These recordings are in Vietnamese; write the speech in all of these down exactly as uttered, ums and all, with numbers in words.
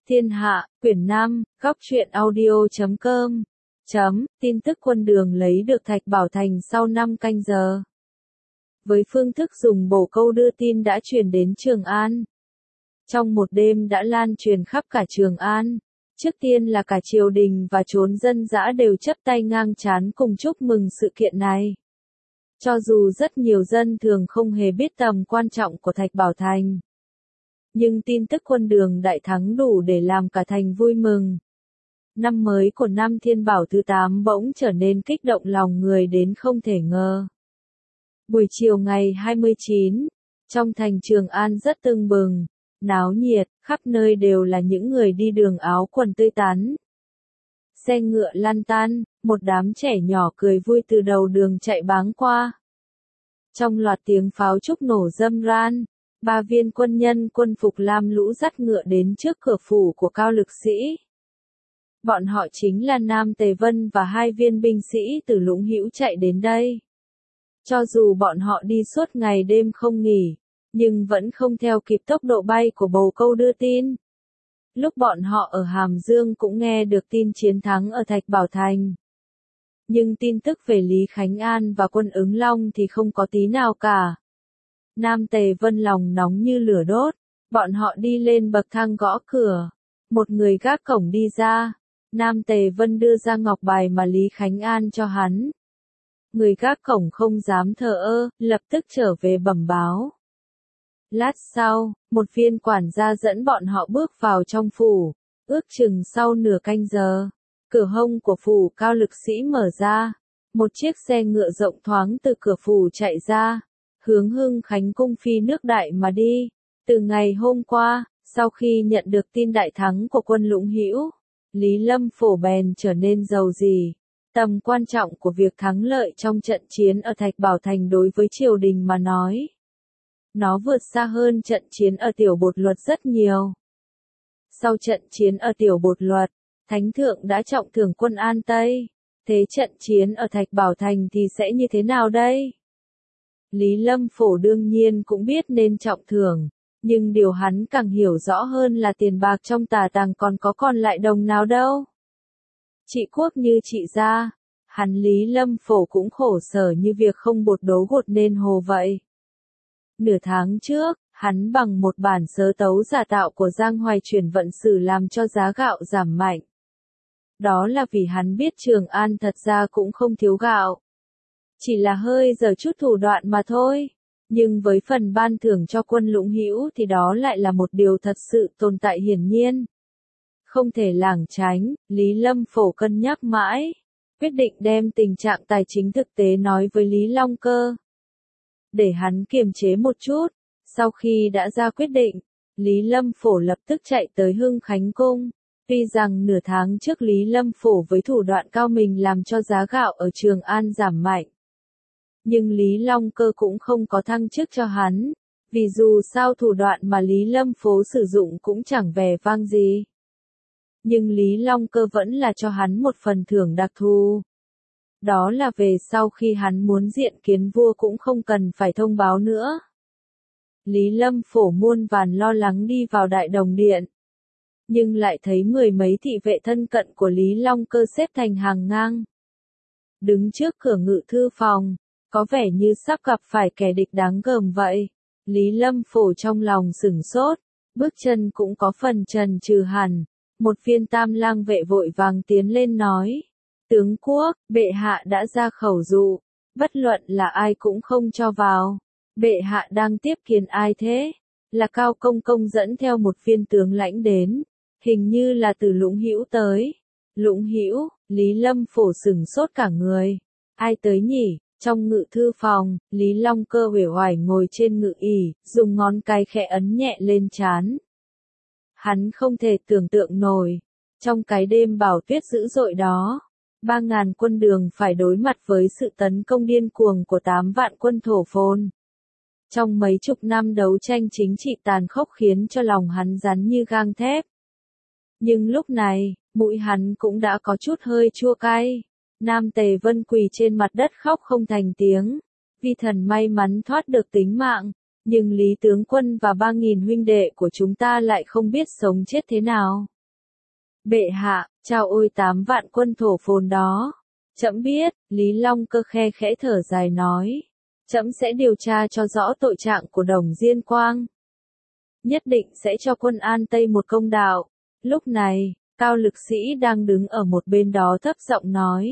Thiên Hạ, quyển năm, góc truyện audio chấm com. Chấm, tin tức quân Đường lấy được Thạch Bảo Thành sau năm canh giờ. Với phương thức dùng bổ câu đưa tin đã truyền đến Trường An. Trong một đêm đã lan truyền khắp cả Trường An. Trước tiên là cả triều đình và trốn dân dã đều chấp tay ngang trán cùng chúc mừng sự kiện này. Cho dù rất nhiều dân thường không hề biết tầm quan trọng của Thạch Bảo Thành. Nhưng tin tức quân Đường đại thắng đủ để làm cả thành vui mừng. Năm mới của năm Thiên Bảo thứ tám bỗng trở nên kích động lòng người đến không thể ngờ. Buổi chiều ngày hai mươi chín, trong thành Trường An rất tưng bừng, náo nhiệt, khắp nơi đều là những người đi đường áo quần tươi tắn. Xe ngựa lăn tăn, một đám trẻ nhỏ cười vui từ đầu đường chạy báng qua. Trong loạt tiếng pháo trúc nổ râm ran, ba viên quân nhân quân phục lam lũ dắt ngựa đến trước cửa phủ của Cao Lực Sĩ. Bọn họ chính là Nam Tề Vân và hai viên binh sĩ từ Lũng Hữu chạy đến đây. Cho dù bọn họ đi suốt ngày đêm không nghỉ, nhưng vẫn không theo kịp tốc độ bay của bồ câu đưa tin. Lúc bọn họ ở Hàm Dương cũng nghe được tin chiến thắng ở Thạch Bảo Thành. Nhưng tin tức về Lý Khánh An và quân Ứng Long thì không có tí nào cả. Nam Tề Vân lòng nóng như lửa đốt, bọn họ đi lên bậc thang gõ cửa. Một người gác cổng đi ra, Nam Tề Vân đưa ra ngọc bài mà Lý Khánh An cho hắn. Người gác cổng không dám thờ ơ, lập tức trở về bẩm báo. Lát sau, một viên quản gia dẫn bọn họ bước vào trong phủ, ước chừng sau nửa canh giờ. Cửa hông của phủ Cao Lực Sĩ mở ra, một chiếc xe ngựa rộng thoáng từ cửa phủ chạy ra, hướng Hưng Khánh cung phi nước Đại mà đi. Từ ngày hôm qua, sau khi nhận được tin đại thắng của quân Lũng Hữu, Lý Lâm Phổ bèn trở nên giàu dì. Tầm quan trọng của việc thắng lợi trong trận chiến ở Thạch Bảo Thành đối với triều đình mà nói, nó vượt xa hơn trận chiến ở Tiểu Bột Luật rất nhiều. Sau trận chiến ở Tiểu Bột Luật, Thánh Thượng đã trọng thưởng quân An Tây. Thế trận chiến ở Thạch Bảo Thành thì sẽ như thế nào đây? Lý Lâm Phổ đương nhiên cũng biết nên trọng thưởng, nhưng điều hắn càng hiểu rõ hơn là tiền bạc trong tà tàng còn có còn lại đồng nào đâu. Trị quốc như trị gia, hắn Lý Lâm Phổ cũng khổ sở như việc không bột đấu gột nên hồ vậy. Nửa tháng trước, hắn bằng một bản sớ tấu giả tạo của Giang Hoài chuyển vận sử làm cho giá gạo giảm mạnh. Đó là vì hắn biết Trường An thật ra cũng không thiếu gạo. Chỉ là hơi giờ chút thủ đoạn mà thôi. Nhưng với phần ban thưởng cho quân Lũng Hữu thì đó lại là một điều thật sự tồn tại hiển nhiên. Không thể lảng tránh, Lý Lâm Phổ cân nhắc mãi, quyết định đem tình trạng tài chính thực tế nói với Lý Long Cơ. Để hắn kiềm chế một chút, sau khi đã ra quyết định, Lý Lâm Phổ lập tức chạy tới Hưng Khánh Cung. Tuy rằng nửa tháng trước Lý Lâm Phổ với thủ đoạn cao mình làm cho giá gạo ở Trường An giảm mạnh. Nhưng Lý Long Cơ cũng không có thăng chức cho hắn, vì dù sao thủ đoạn mà Lý Lâm Phổ sử dụng cũng chẳng vẻ vang gì. Nhưng Lý Long Cơ vẫn là cho hắn một phần thưởng đặc thù. Đó là về sau khi hắn muốn diện kiến vua cũng không cần phải thông báo nữa. Lý Lâm Phổ muôn vàn lo lắng đi vào Đại Đồng Điện. Nhưng lại thấy mười mấy thị vệ thân cận của Lý Long Cơ xếp thành hàng ngang. Đứng trước cửa ngự thư phòng, có vẻ như sắp gặp phải kẻ địch đáng gờm vậy. Lý Lâm Phổ trong lòng sửng sốt, bước chân cũng có phần chần chừ hẳn. Một viên tam lang vệ vội vàng tiến lên nói. Tướng quốc, bệ hạ đã ra khẩu dụ, bất luận là ai cũng không cho vào. Bệ hạ đang tiếp kiến ai thế? Là Cao Công Công dẫn theo một viên tướng lãnh đến, hình như là từ Lũng Hữu tới. Lũng Hữu, Lý Lâm Phổ sửng sốt cả người. Ai tới nhỉ? Trong ngự thư phòng, Lý Long Cơ uể oải ngồi trên ngự ỷ, dùng ngón cái khẽ ấn nhẹ lên trán. Hắn không thể tưởng tượng nổi, trong cái đêm bão tuyết dữ dội đó, ba ngàn quân Đường phải đối mặt với sự tấn công điên cuồng của tám vạn quân thổ phồn. Trong mấy chục năm đấu tranh chính trị tàn khốc khiến cho lòng hắn rắn như gang thép. Nhưng lúc này, mũi hắn cũng đã có chút hơi chua cay. Nam Tề Vân quỳ trên mặt đất khóc không thành tiếng. Vi thần may mắn thoát được tính mạng, nhưng Lý tướng quân và ba nghìn huynh đệ của chúng ta lại không biết sống chết thế nào. Bệ hạ, chao ôi tám vạn quân thổ phồn đó. Trẫm biết, Lý Long Cơ khe khẽ thở dài nói. Trẫm sẽ điều tra cho rõ tội trạng của Đồng Diên Quang. Nhất định sẽ cho quân An Tây một công đạo. Lúc này, Cao Lực Sĩ đang đứng ở một bên đó thấp giọng nói.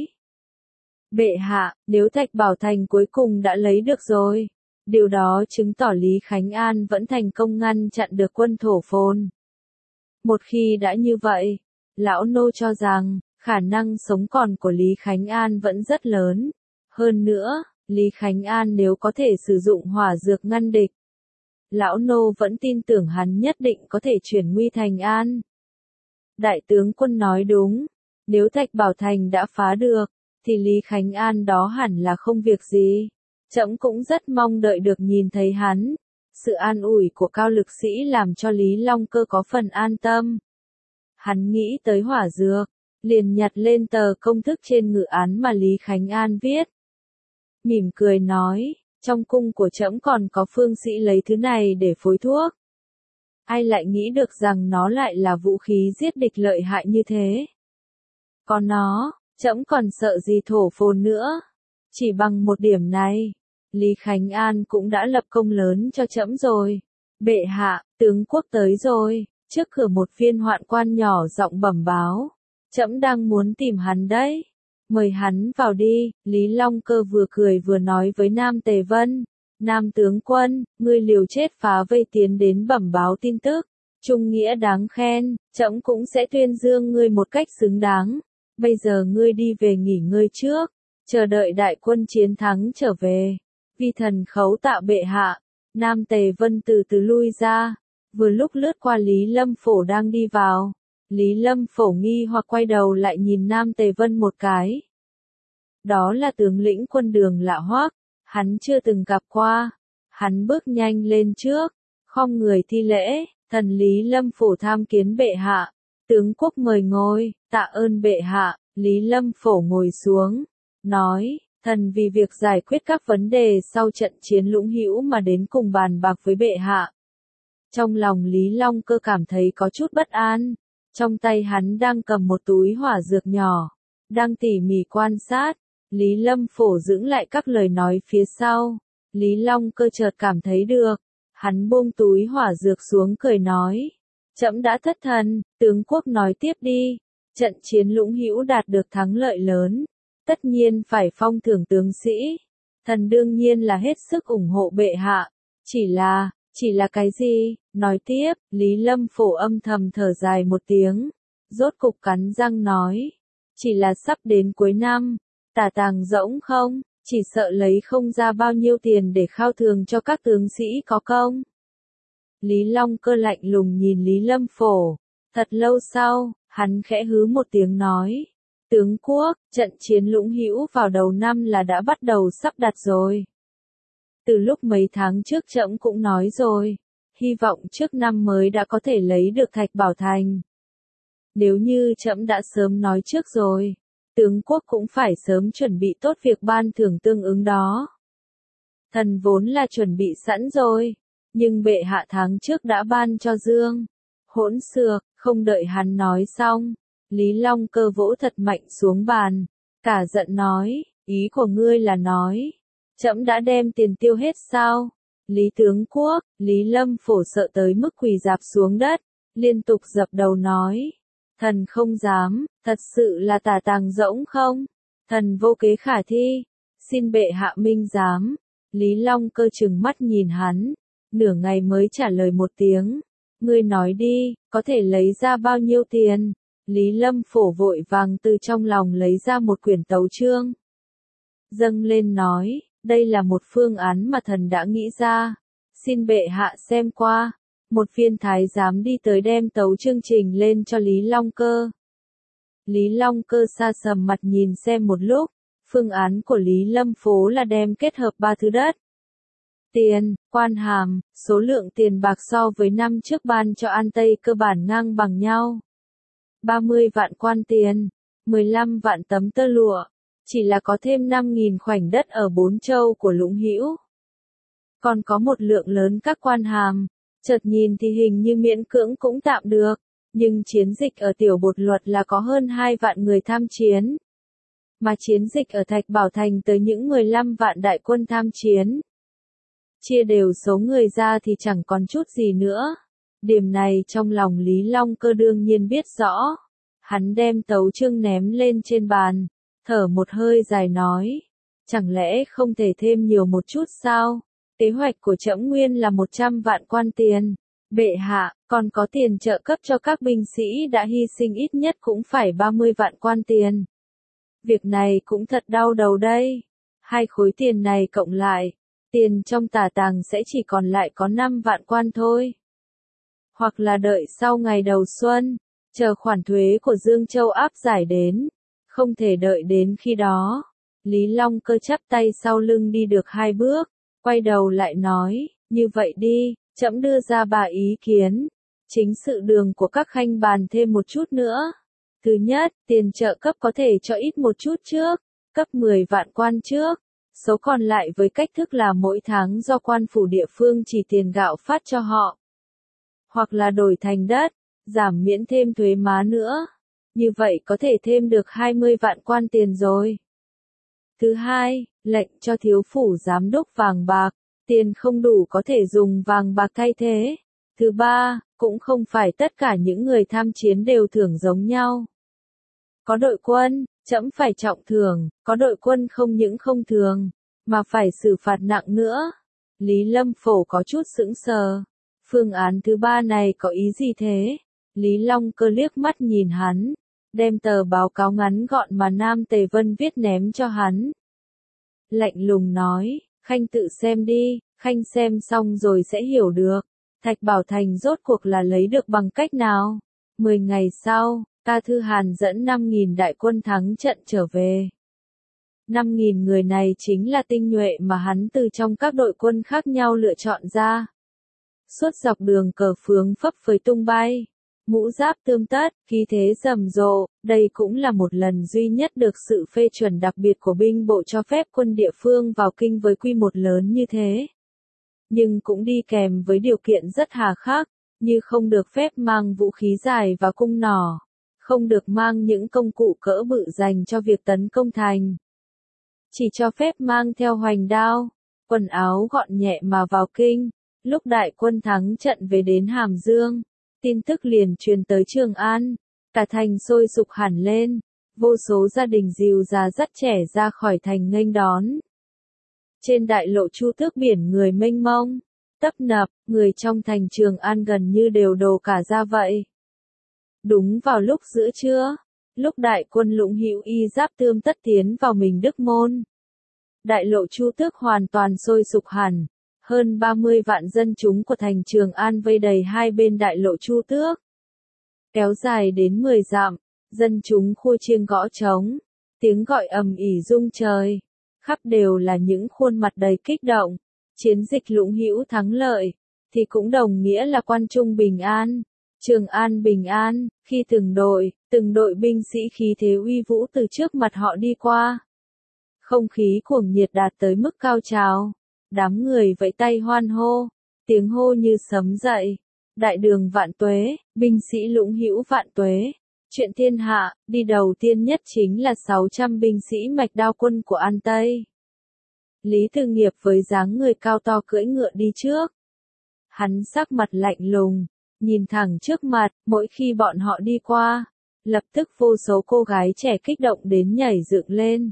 Bệ hạ, nếu Thạch Bảo Thành cuối cùng đã lấy được rồi, điều đó chứng tỏ Lý Khánh An vẫn thành công ngăn chặn được quân thổ phồn. Một khi đã như vậy, lão nô cho rằng, khả năng sống còn của Lý Khánh An vẫn rất lớn. Hơn nữa, Lý Khánh An nếu có thể sử dụng hỏa dược ngăn địch, lão nô vẫn tin tưởng hắn nhất định có thể chuyển nguy thành an. Đại tướng quân nói đúng, nếu Thạch Bảo Thành đã phá được, thì Lý Khánh An đó hẳn là không việc gì. Trẫm cũng rất mong đợi được nhìn thấy hắn. Sự an ủi của Cao Lực Sĩ làm cho Lý Long Cơ có phần an tâm. Hắn nghĩ tới hỏa dược, liền nhặt lên tờ công thức trên ngự án mà Lý Khánh An viết. Mỉm cười nói, trong cung của trẫm còn có phương sĩ lấy thứ này để phối thuốc. Ai lại nghĩ được rằng nó lại là vũ khí giết địch lợi hại như thế. Có nó, trẫm còn sợ gì thổ phồn nữa. Chỉ bằng một điểm này, Lý Khánh An cũng đã lập công lớn cho trẫm rồi. Bệ hạ, tướng quốc tới rồi. Trước cửa một viên hoạn quan nhỏ giọng bẩm báo. Trẫm đang muốn tìm hắn đấy. Mời hắn vào đi. Lý Long Cơ vừa cười vừa nói với Nam Tề Vân. Nam tướng quân, ngươi liều chết phá vây tiến đến bẩm báo tin tức. Trung nghĩa đáng khen, trẫm cũng sẽ tuyên dương ngươi một cách xứng đáng. Bây giờ ngươi đi về nghỉ ngơi trước. Chờ đợi đại quân chiến thắng trở về. Vi thần khấu tạ bệ hạ. Nam Tề Vân từ từ lui ra. Vừa lúc lướt qua Lý Lâm Phổ đang đi vào. Lý Lâm Phổ nghi hoặc quay đầu lại nhìn Nam Tề Vân một cái. Đó là tướng lĩnh quân Đường Lạ Hoắc. Hắn chưa từng gặp qua. Hắn bước nhanh lên trước. Khom người thi lễ. Thần Lý Lâm Phổ tham kiến bệ hạ. Tướng quốc mời ngồi. Tạ ơn bệ hạ. Lý Lâm Phổ ngồi xuống. Nói. Thần vì việc giải quyết các vấn đề sau trận chiến Lũng Hữu mà đến cùng bàn bạc với bệ hạ. Trong lòng Lý Long Cơ cảm thấy có chút bất an. Trong tay hắn đang cầm một túi hỏa dược nhỏ. Đang tỉ mỉ quan sát. Lý Lâm Phổ dưỡng lại các lời nói phía sau. Lý Long Cơ chợt cảm thấy được. Hắn buông túi hỏa dược xuống cười nói. Trẫm đã thất thần, tướng quốc nói tiếp đi. Trận chiến Lũng Hữu đạt được thắng lợi lớn. Tất nhiên phải phong thưởng tướng sĩ. Thần đương nhiên là hết sức ủng hộ bệ hạ. Chỉ là, chỉ là cái gì? Nói tiếp, Lý Lâm Phổ âm thầm thở dài một tiếng. Rốt cục cắn răng nói. Chỉ là sắp đến cuối năm. Tả tàng rỗng không? Chỉ sợ lấy không ra bao nhiêu tiền để khao thường cho các tướng sĩ có công. Lý Long Cơ lạnh lùng nhìn Lý Lâm Phổ. Thật lâu sau, hắn khẽ hứ một tiếng nói. Tướng quốc, trận chiến Lũng Hữu vào đầu năm là đã bắt đầu sắp đặt rồi. Từ lúc mấy tháng trước trẫm cũng nói rồi, hy vọng trước năm mới đã có thể lấy được Thạch Bảo Thành. Nếu như trẫm đã sớm nói trước rồi, tướng quốc cũng phải sớm chuẩn bị tốt việc ban thưởng tương ứng đó. Thần vốn là chuẩn bị sẵn rồi, nhưng bệ hạ tháng trước đã ban cho Dương. Hỗn xược, không đợi hắn nói xong. Lý Long Cơ vỗ thật mạnh xuống bàn, cả giận nói, ý của ngươi là nói, trẫm đã đem tiền tiêu hết sao? Lý tướng quốc, Lý Lâm Phổ sợ tới mức quỳ rạp xuống đất, liên tục dập đầu nói, thần không dám, thật sự là tả tàng rỗng không? Thần vô kế khả thi, xin bệ hạ minh giám. Lý Long Cơ trừng mắt nhìn hắn, nửa ngày mới trả lời một tiếng, ngươi nói đi, có thể lấy ra bao nhiêu tiền? Lý Lâm Phổ vội vàng từ trong lòng lấy ra một quyển tấu chương. Dâng lên nói, đây là một phương án mà thần đã nghĩ ra. Xin bệ hạ xem qua. Một viên thái giám đi tới đem tấu chương trình lên cho Lý Long Cơ. Lý Long Cơ sa sầm mặt nhìn xem một lúc. Phương án của Lý Lâm Phổ là đem kết hợp ba thứ đất. Tiền, quan hàm, số lượng tiền bạc so với năm trước ban cho An Tây cơ bản ngang bằng nhau. ba mươi vạn quan tiền, mười lăm vạn tấm tơ lụa, chỉ là có thêm năm nghìn khoảnh đất ở bốn châu của Lũng Hữu. Còn có một lượng lớn các quan hàm, chợt nhìn thì hình như miễn cưỡng cũng tạm được, Nhưng chiến dịch ở Tiểu Bột Luật là có hơn hai vạn người tham chiến. Mà chiến dịch ở Thạch Bảo Thành tới những mười lăm vạn đại quân tham chiến. Chia đều số người ra thì chẳng còn chút gì nữa. Điểm này trong lòng Lý Long Cơ đương nhiên biết rõ. Hắn đem tấu chương ném lên trên bàn, thở một hơi dài nói. Chẳng lẽ không thể thêm nhiều một chút sao? Kế hoạch của trẫm nguyên là một trăm vạn quan tiền. Bệ hạ, còn có tiền trợ cấp cho các binh sĩ đã hy sinh ít nhất cũng phải ba mươi vạn quan tiền. Việc này cũng thật đau đầu đây. Hai khối tiền này cộng lại, tiền trong tả tàng sẽ chỉ còn lại có năm vạn quan thôi. Hoặc là đợi sau ngày đầu xuân, chờ khoản thuế của Dương Châu áp giải đến. Không thể đợi đến khi đó. Lý Long Cơ chắp tay sau lưng đi được hai bước, quay đầu lại nói, như vậy đi, trẫm đưa ra ba ý kiến. Chính sự đường của các khanh bàn thêm một chút nữa. Thứ nhất, tiền trợ cấp có thể cho ít một chút trước, cấp mười vạn quan trước. Số còn lại với cách thức là mỗi tháng do quan phủ địa phương chỉ tiền gạo phát cho họ. Hoặc là đổi thành đất, giảm miễn thêm thuế má nữa. Như vậy có thể thêm được hai mươi vạn quan tiền rồi. Thứ hai, lệnh cho thiếu phủ giám đốc vàng bạc, tiền không đủ có thể dùng vàng bạc thay thế. Thứ ba, cũng không phải tất cả những người tham chiến đều thưởng giống nhau. Có đội quân, trẫm phải trọng thưởng, có đội quân không những không thường, mà phải xử phạt nặng nữa. Lý Lâm Phổ có chút sững sờ. Phương án thứ ba này có ý gì thế? Lý Long Cơ liếc mắt nhìn hắn, đem tờ báo cáo ngắn gọn mà Nam Tề Vân viết ném cho hắn. Lạnh lùng nói, khanh tự xem đi, khanh xem xong rồi sẽ hiểu được. Thạch Bảo Thành rốt cuộc là lấy được bằng cách nào? Mười ngày sau, Ca Thư Hàn dẫn năm nghìn đại quân thắng trận trở về. năm nghìn người này chính là tinh nhuệ mà hắn từ trong các đội quân khác nhau lựa chọn ra. Suốt dọc đường cờ phướng phấp phới tung bay, mũ giáp tươm tất, khí thế rầm rộ, đây cũng là một lần duy nhất được sự phê chuẩn đặc biệt của binh bộ cho phép quân địa phương vào kinh với quy mô lớn như thế. Nhưng cũng đi kèm với điều kiện rất hà khắc, như không được phép mang vũ khí dài và cung nỏ, không được mang những công cụ cỡ bự dành cho việc tấn công thành. Chỉ cho phép mang theo hoành đao, quần áo gọn nhẹ mà vào kinh. Lúc đại quân thắng trận về đến Hàm Dương, tin tức liền truyền tới Trường An, cả thành sôi sục hẳn lên, vô số gia đình dìu già dắt trẻ ra khỏi thành nghênh đón. Trên đại lộ Chu Tước biển người mênh mông, tấp nập, người trong thành Trường An gần như đều đổ cả ra vậy. Đúng vào lúc giữa trưa, lúc đại quân Lũng Hữu y giáp tươm tất tiến vào Mình Đức Môn, đại lộ Chu Tước hoàn toàn sôi sục hẳn. Hơn ba mươi vạn dân chúng của thành Trường An vây đầy hai bên đại lộ Chu Tước. Kéo dài đến mười dặm, dân chúng khua chiêng gõ trống, tiếng gọi ầm ỉ rung trời, khắp đều là những khuôn mặt đầy kích động. Chiến dịch Lũng Hữu thắng lợi, thì cũng đồng nghĩa là Quan Trung bình an, Trường An bình an, khi từng đội, từng đội binh sĩ khí thế uy vũ từ trước mặt họ đi qua. Không khí cuồng nhiệt đạt tới mức cao trào. Đám người vẫy tay hoan hô, tiếng hô như sấm dậy. Đại đường vạn tuế, binh sĩ Lũng Hữu vạn tuế. Chuyện thiên hạ, đi đầu tiên nhất chính là sáu trăm binh sĩ mạch đao quân của An Tây. Lý Từ Nghiệp với dáng người cao to cưỡi ngựa đi trước. Hắn sắc mặt lạnh lùng, nhìn thẳng trước mặt, mỗi khi bọn họ đi qua, lập tức vô số cô gái trẻ kích động đến nhảy dựng lên.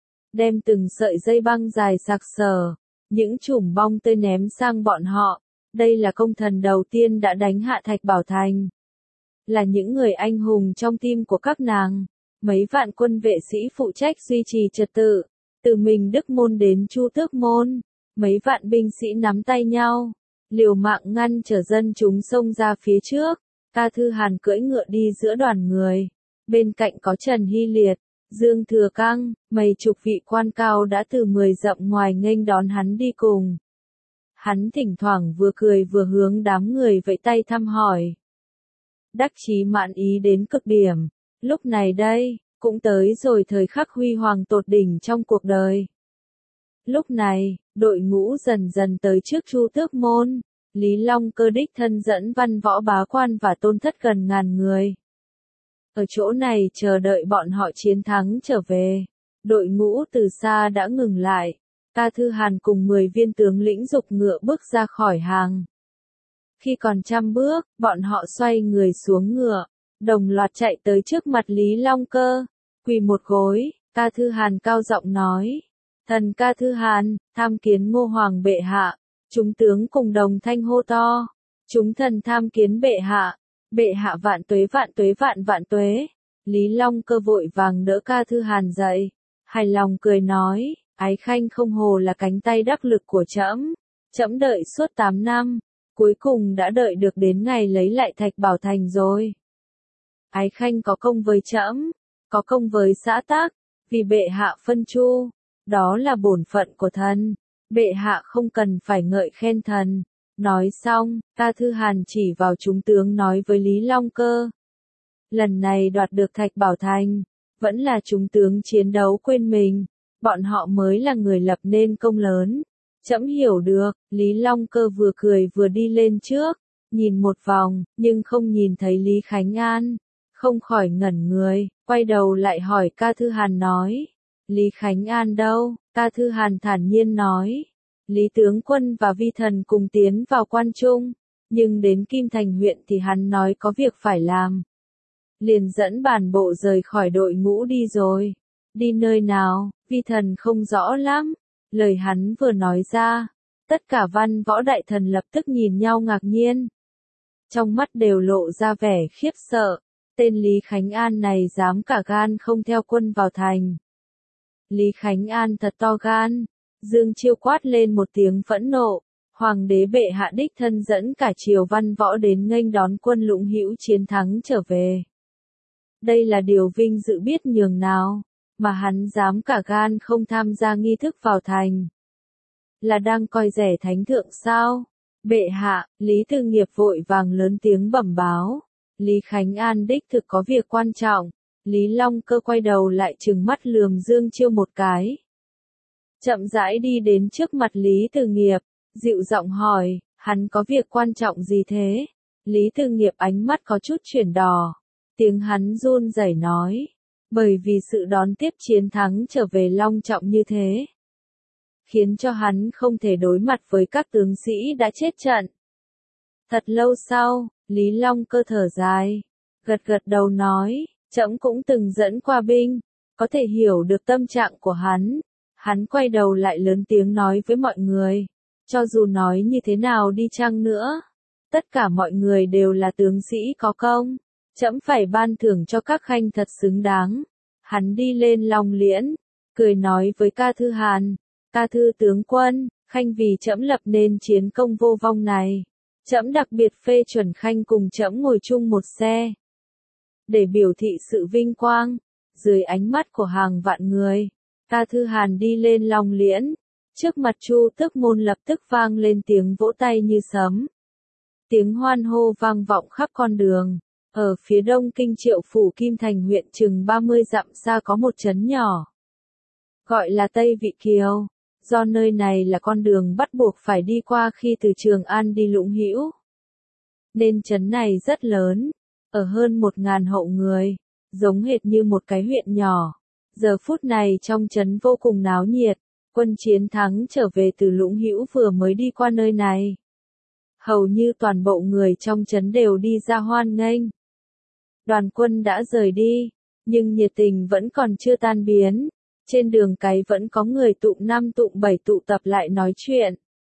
Đem từng sợi dây băng dài sặc sỡ, những chùm bong tươi ném sang bọn họ. Đây là công thần đầu tiên đã đánh hạ Thạch Bảo Thành. Là những người anh hùng trong tim của các nàng. Mấy vạn quân vệ sĩ phụ trách duy trì trật tự. Từ Mình Đức Môn đến Chu Tước Môn. Mấy vạn binh sĩ nắm tay nhau, liều mạng ngăn trở dân chúng xông ra phía trước. Ca Thư Hàn cưỡi ngựa đi giữa đoàn người. Bên cạnh có Trần Hy Liệt, Dương Thừa Căng, mấy chục vị quan cao đã từ mười dặm ngoài nghênh đón hắn đi cùng. Hắn thỉnh thoảng vừa cười vừa hướng đám người vẫy tay thăm hỏi. Đắc chí mãn ý đến cực điểm. Lúc này đây, cũng tới rồi thời khắc huy hoàng tột đỉnh trong cuộc đời. Lúc này, đội ngũ dần dần tới trước Chu Tước Môn. Lý Long Cơ đích thân dẫn văn võ bá quan và tôn thất gần ngàn người. Ở chỗ này chờ đợi bọn họ chiến thắng trở về. Đội ngũ từ xa đã ngừng lại. Ca Thư Hàn cùng mười viên tướng lĩnh giục ngựa bước ra khỏi hàng. Khi còn trăm bước, bọn họ xoay người xuống ngựa, đồng loạt chạy tới trước mặt Lý Long Cơ, quỳ một gối. Ca Thư Hàn cao giọng nói: Thần Ca Thư Hàn, tham kiến Ngô Hoàng bệ hạ. Chúng tướng cùng đồng thanh hô to: Chúng thần tham kiến bệ hạ. Bệ hạ vạn tuế vạn tuế vạn vạn tuế. Lý Long Cơ vội vàng đỡ Ca Thư Hàn dậy, hài lòng cười nói: Ái khanh không hồ là cánh tay đắc lực của trẫm. Trẫm đợi suốt tám năm, cuối cùng đã đợi được đến ngày lấy lại Thạch Bảo Thành rồi. Ái khanh có công với trẫm, có công với xã tắc, vì bệ hạ phân chu, đó là bổn phận của thần. Bệ hạ không cần phải ngợi khen thần. Nói xong, Ca Thư Hàn chỉ vào chúng tướng nói với Lý Long Cơ: Lần này đoạt được Thạch Bảo Thành, vẫn là chúng tướng chiến đấu quên mình, bọn họ mới là người lập nên công lớn. Trẫm hiểu được. Lý Long Cơ vừa cười vừa đi lên trước, nhìn một vòng, nhưng không nhìn thấy Lý Khánh An, không khỏi ngẩn người, quay đầu lại hỏi Ca Thư Hàn nói: Lý Khánh An đâu? Ca Thư Hàn thản nhiên nói: Lý tướng quân và vi thần cùng tiến vào quan trung, nhưng đến Kim Thành huyện thì hắn nói có việc phải làm, liền dẫn bản bộ rời khỏi đội ngũ đi rồi. Đi nơi nào, vi thần không rõ lắm. Lời hắn vừa nói ra, tất cả văn võ đại thần lập tức nhìn nhau ngạc nhiên. Trong mắt đều lộ ra vẻ khiếp sợ, tên Lý Khánh An này dám cả gan không theo quân vào thành. Lý Khánh An thật to gan. Dương Chiêu quát lên một tiếng phẫn nộ: Hoàng đế bệ hạ đích thân dẫn cả triều văn võ đến nghênh đón quân Lũng Hữu chiến thắng trở về. Đây là điều vinh dự biết nhường nào, mà hắn dám cả gan không tham gia nghi thức vào thành. Là đang coi rẻ thánh thượng sao? Bệ hạ, Lý Tư Nghiệp vội vàng lớn tiếng bẩm báo: Lý Khánh An đích thực có việc quan trọng. Lý Long Cơ quay đầu lại trừng mắt lườm Dương Chiêu một cái, chậm rãi đi đến trước mặt Lý Tư Nghiệp, dịu giọng hỏi: Hắn có việc quan trọng gì thế? Lý Tư Nghiệp ánh mắt có chút chuyển đỏ, tiếng hắn run rẩy nói: Bởi vì sự đón tiếp chiến thắng trở về long trọng như thế, khiến cho hắn không thể đối mặt với các tướng sĩ đã chết trận. Thật lâu sau, Lý Long Cơ thở dài, gật gật đầu nói: Trẫm cũng từng dẫn qua binh, có thể hiểu được tâm trạng của hắn. Hắn quay đầu lại lớn tiếng nói với mọi người: Cho dù nói như thế nào đi chăng nữa, tất cả mọi người đều là tướng sĩ có công, trẫm phải ban thưởng cho các khanh thật xứng đáng. Hắn đi lên Long Liễn, cười nói với Ca Thư Hàn: Ca Thư tướng quân, khanh vì trẫm lập nên chiến công vô vong này, trẫm đặc biệt phê chuẩn khanh cùng trẫm ngồi chung một xe, để biểu thị sự vinh quang. Dưới ánh mắt của hàng vạn người, Ca Thư Hàn đi lên Long Liễn, trước mặt Chu Tước môn lập tức vang lên tiếng vỗ tay như sấm. Tiếng hoan hô vang vọng khắp con đường. Ở phía đông kinh Triệu phủ Kim Thành huyện chừng ba mươi dặm xa có một trấn nhỏ, gọi là Tây Vị Kiều, do nơi này là con đường bắt buộc phải đi qua khi từ Trường An đi Lũng Hữu, nên trấn này rất lớn, ở hơn một ngàn hậu người, giống hệt như một cái huyện nhỏ. Giờ phút này trong trấn vô cùng náo nhiệt, quân chiến thắng trở về từ Lũng Hữu vừa mới đi qua nơi này. Hầu như toàn bộ người trong trấn đều đi ra hoan nghênh. Đoàn quân đã rời đi, nhưng nhiệt tình vẫn còn chưa tan biến. Trên đường cái vẫn có người tụm năm tụm bảy tụ tập lại nói chuyện.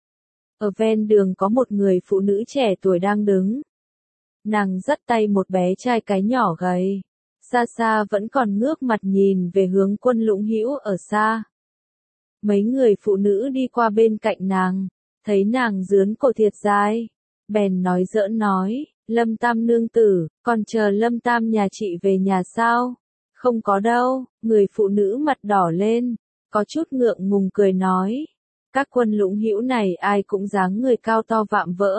Ở ven đường có một người phụ nữ trẻ tuổi đang đứng. Nàng dắt tay một bé trai cái nhỏ gầy. Xa xa vẫn còn ngước mặt nhìn về hướng quân Lũng Hữu ở xa. Mấy người phụ nữ đi qua bên cạnh nàng, thấy nàng dướn cổ thiệt dài, bèn nói giỡn nói: Lâm Tam nương tử, còn chờ Lâm Tam nhà chị về nhà sao? Không có đâu. Người phụ nữ mặt đỏ lên, có chút ngượng ngùng cười nói: Các quân Lũng Hữu này ai cũng dáng người cao to vạm vỡ.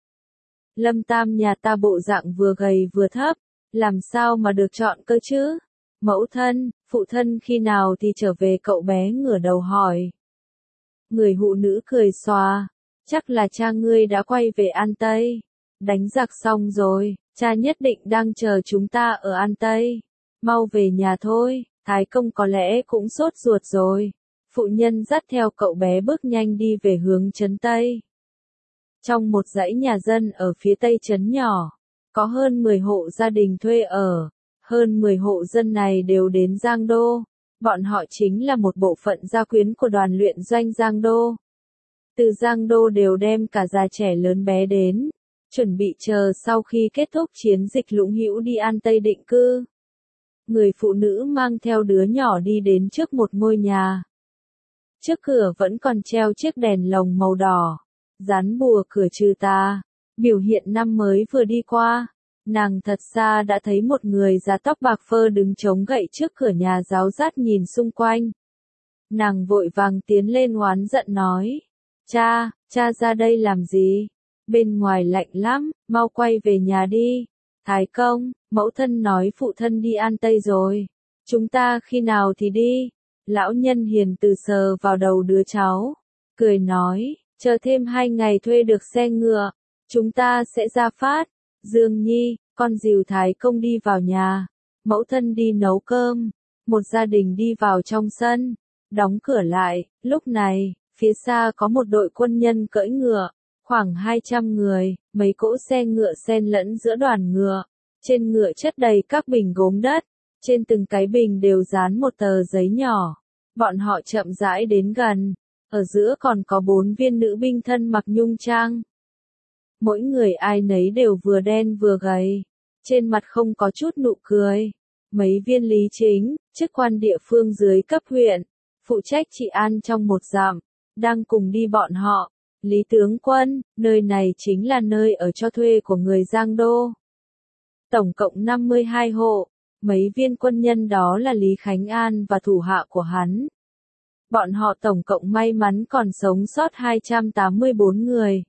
Lâm Tam nhà ta bộ dạng vừa gầy vừa thấp, làm sao mà được chọn cơ chứ? Mẫu thân, phụ thân khi nào thì trở về? Cậu bé ngửa đầu hỏi. Người phụ nữ cười xòa, chắc là cha ngươi đã quay về An Tây. Đánh giặc xong rồi, cha nhất định đang chờ chúng ta ở An Tây. Mau về nhà thôi, Thái công có lẽ cũng sốt ruột rồi. Phụ nhân dắt theo cậu bé bước nhanh đi về hướng trấn Tây. Trong một dãy nhà dân ở phía tây trấn nhỏ, có hơn mười hộ gia đình thuê ở. Hơn mười hộ dân này đều đến Giang Đô. Bọn họ chính là một bộ phận gia quyến của đoàn luyện doanh Giang Đô. Từ Giang Đô đều đem cả già trẻ lớn bé đến, chuẩn bị chờ sau khi kết thúc chiến dịch Lũng Hữu đi An Tây định cư. Người phụ nữ mang theo đứa nhỏ đi đến trước một ngôi nhà. Trước cửa vẫn còn treo chiếc đèn lồng màu đỏ, dán bùa cửa trừ tà, biểu hiện năm mới vừa đi qua. Nàng thật xa đã thấy một người già tóc bạc phơ đứng chống gậy trước cửa nhà giáo giác nhìn xung quanh. Nàng vội vàng tiến lên oán giận nói, cha, cha ra đây làm gì? Bên ngoài lạnh lắm, mau quay về nhà đi. Thái công, mẫu thân nói phụ thân đi An Tây rồi. Chúng ta khi nào thì đi? Lão nhân hiền từ sờ vào đầu đứa cháu, cười nói, chờ thêm hai ngày thuê được xe ngựa, chúng ta sẽ ra phát. Dương Nhi, con dìu Thái công đi vào nhà. Mẫu thân đi nấu cơm. Một gia đình đi vào trong sân, đóng cửa lại. Lúc này, phía xa có một đội quân nhân cưỡi ngựa, khoảng hai trăm người, mấy cỗ xe ngựa xen lẫn giữa đoàn ngựa. Trên ngựa chất đầy các bình gốm đất, trên từng cái bình đều dán một tờ giấy nhỏ. Bọn họ chậm rãi đến gần, ở giữa còn có bốn viên nữ binh thân mặc nhung trang. Mỗi người ai nấy đều vừa đen vừa gầy, trên mặt không có chút nụ cười. Mấy viên lý chính, chức quan địa phương dưới cấp huyện, phụ trách trị an trong một dặm, đang cùng đi bọn họ. Lý tướng quân, nơi này chính là nơi ở cho thuê của người Giang Đô. Tổng cộng năm mươi hai hộ, mấy viên quân nhân đó là Lý Khánh An và thủ hạ của hắn. Bọn họ tổng cộng may mắn còn sống sót hai trăm tám mươi bốn người.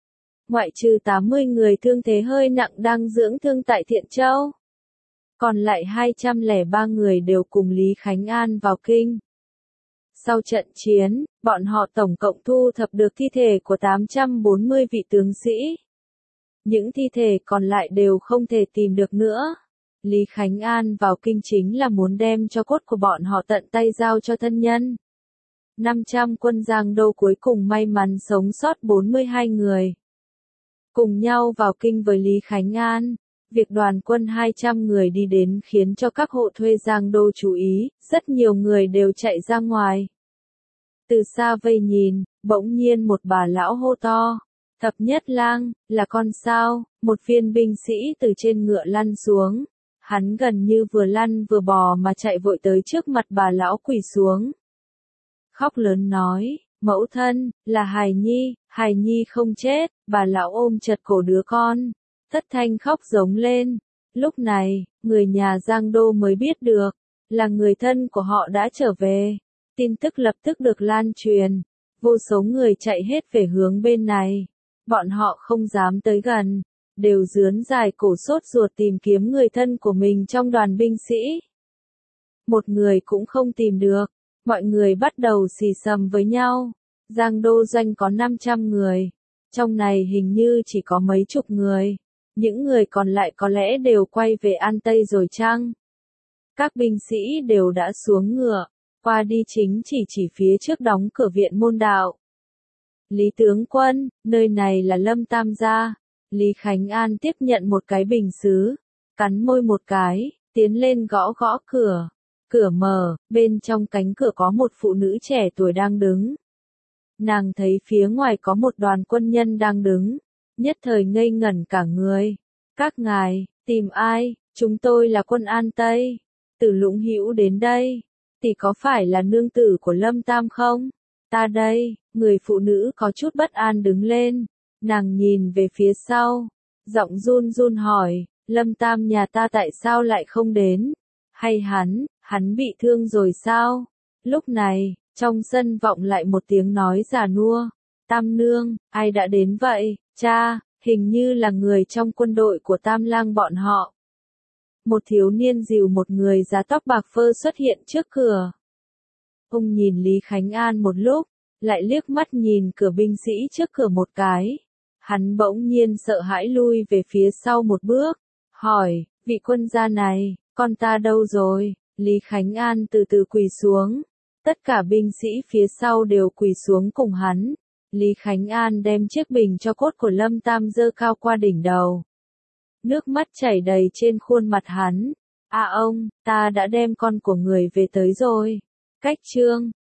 Ngoại trừ tám mươi người thương thế hơi nặng đang dưỡng thương tại Thiện Châu. Còn lại hai trăm lẻ ba người đều cùng Lý Khánh An vào kinh. Sau trận chiến, bọn họ tổng cộng thu thập được thi thể của tám trăm bốn mươi vị tướng sĩ. Những thi thể còn lại đều không thể tìm được nữa. Lý Khánh An vào kinh chính là muốn đem cho cốt của bọn họ tận tay giao cho thân nhân. năm trăm quân Giang Đô cuối cùng may mắn sống sót bốn mươi hai người. Cùng nhau vào kinh với Lý Khánh An, việc đoàn quân hai trăm người đi đến khiến cho các hộ thuê Giang Đô chú ý, rất nhiều người đều chạy ra ngoài. Từ xa vây nhìn, bỗng nhiên một bà lão hô to, Thập Nhất Lang, là con sao? Một viên binh sĩ từ trên ngựa lăn xuống, hắn gần như vừa lăn vừa bò mà chạy vội tới trước mặt bà lão quỳ xuống. Khóc lớn nói, mẫu thân, là Hài Nhi, Hài Nhi không chết. Bà lão ôm chặt cổ đứa con, thất thanh khóc giống lên. Lúc này, người nhà Giang Đô mới biết được, là người thân của họ đã trở về. Tin tức lập tức được lan truyền, vô số người chạy hết về hướng bên này. Bọn họ không dám tới gần, đều rướn dài cổ sốt ruột tìm kiếm người thân của mình trong đoàn binh sĩ. Một người cũng không tìm được, mọi người bắt đầu xì xầm với nhau. Giang Đô doanh có năm trăm người, trong này hình như chỉ có mấy chục người. Những người còn lại có lẽ đều quay về An Tây rồi chăng? Các binh sĩ đều đã xuống ngựa, qua đi chính chỉ chỉ phía trước đóng cửa viện môn đạo. Lý tướng quân, nơi này là Lâm Tam gia. Lý Khánh An tiếp nhận một cái bình sứ, cắn môi một cái, tiến lên gõ gõ cửa. Cửa mở, bên trong cánh cửa có một phụ nữ trẻ tuổi đang đứng. Nàng thấy phía ngoài có một đoàn quân nhân đang đứng, nhất thời ngây ngẩn cả người. Các ngài, tìm ai? Chúng tôi là quân An Tây, từ Lũng Hữu đến đây. Tỷ có phải là nương tử của Lâm Tam không? Ta đây. Người phụ nữ có chút bất an đứng lên, nàng nhìn về phía sau, giọng run run hỏi, Lâm Tam nhà ta tại sao lại không đến? Hay hắn, hắn bị thương rồi sao? Lúc này, trong sân vọng lại một tiếng nói già nua, Tam nương, ai đã đến vậy? Cha, hình như là người trong quân đội của Tam lang bọn họ. Một thiếu niên dìu một người già tóc bạc phơ xuất hiện trước cửa. Ông nhìn Lý Khánh An một lúc, lại liếc mắt nhìn cửa binh sĩ trước cửa một cái. Hắn bỗng nhiên sợ hãi lui về phía sau một bước, hỏi, vị quân gia này, con ta đâu rồi? Lý Khánh An từ từ quỳ xuống. Tất cả binh sĩ phía sau đều quỳ xuống cùng hắn. Lý Khánh An đem chiếc bình cho cốt của Lâm Tam giơ cao qua đỉnh đầu. Nước mắt chảy đầy trên khuôn mặt hắn. À ông, ta đã đem con của người về tới rồi. Cách chương